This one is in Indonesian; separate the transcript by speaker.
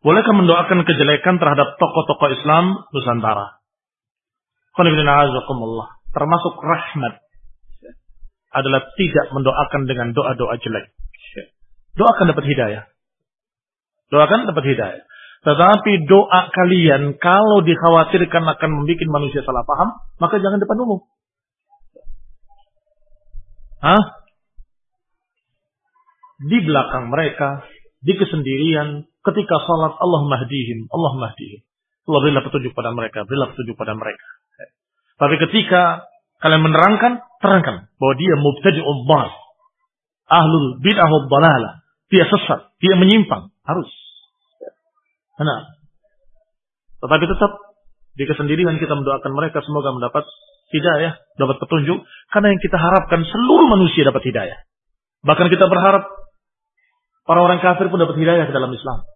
Speaker 1: Bolehkah mendoakan kejelekan terhadap tokoh-tokoh Islam Nusantara? Termasuk rahmat adalah tidak mendoakan dengan doa-doa jelek. Doakan dapat hidayah. Doakan dapat hidayah. Tetapi doa kalian kalau dikhawatirkan akan membuat manusia salah paham, maka jangan depan umum. Di belakang mereka, di kesendirian, ketika salat, Allahumma hdihim, Allahumma hdihim. Allah berilah petunjuk pada mereka, berilah petunjuk pada mereka. Tapi ketika kalian menerangkan, terangkan bahwa dia mubtadi'ul dhal, ahlul bid'ah wad dhalalah, dia sesat, dia menyimpang, harus. Nah, tetapi tetap di kesendirian kita mendoakan mereka semoga mendapat hidayah, dapat petunjuk, karena yang kita harapkan seluruh manusia dapat hidayah. Bahkan kita berharap para orang kafir pun dapat hidayah ke dalam Islam.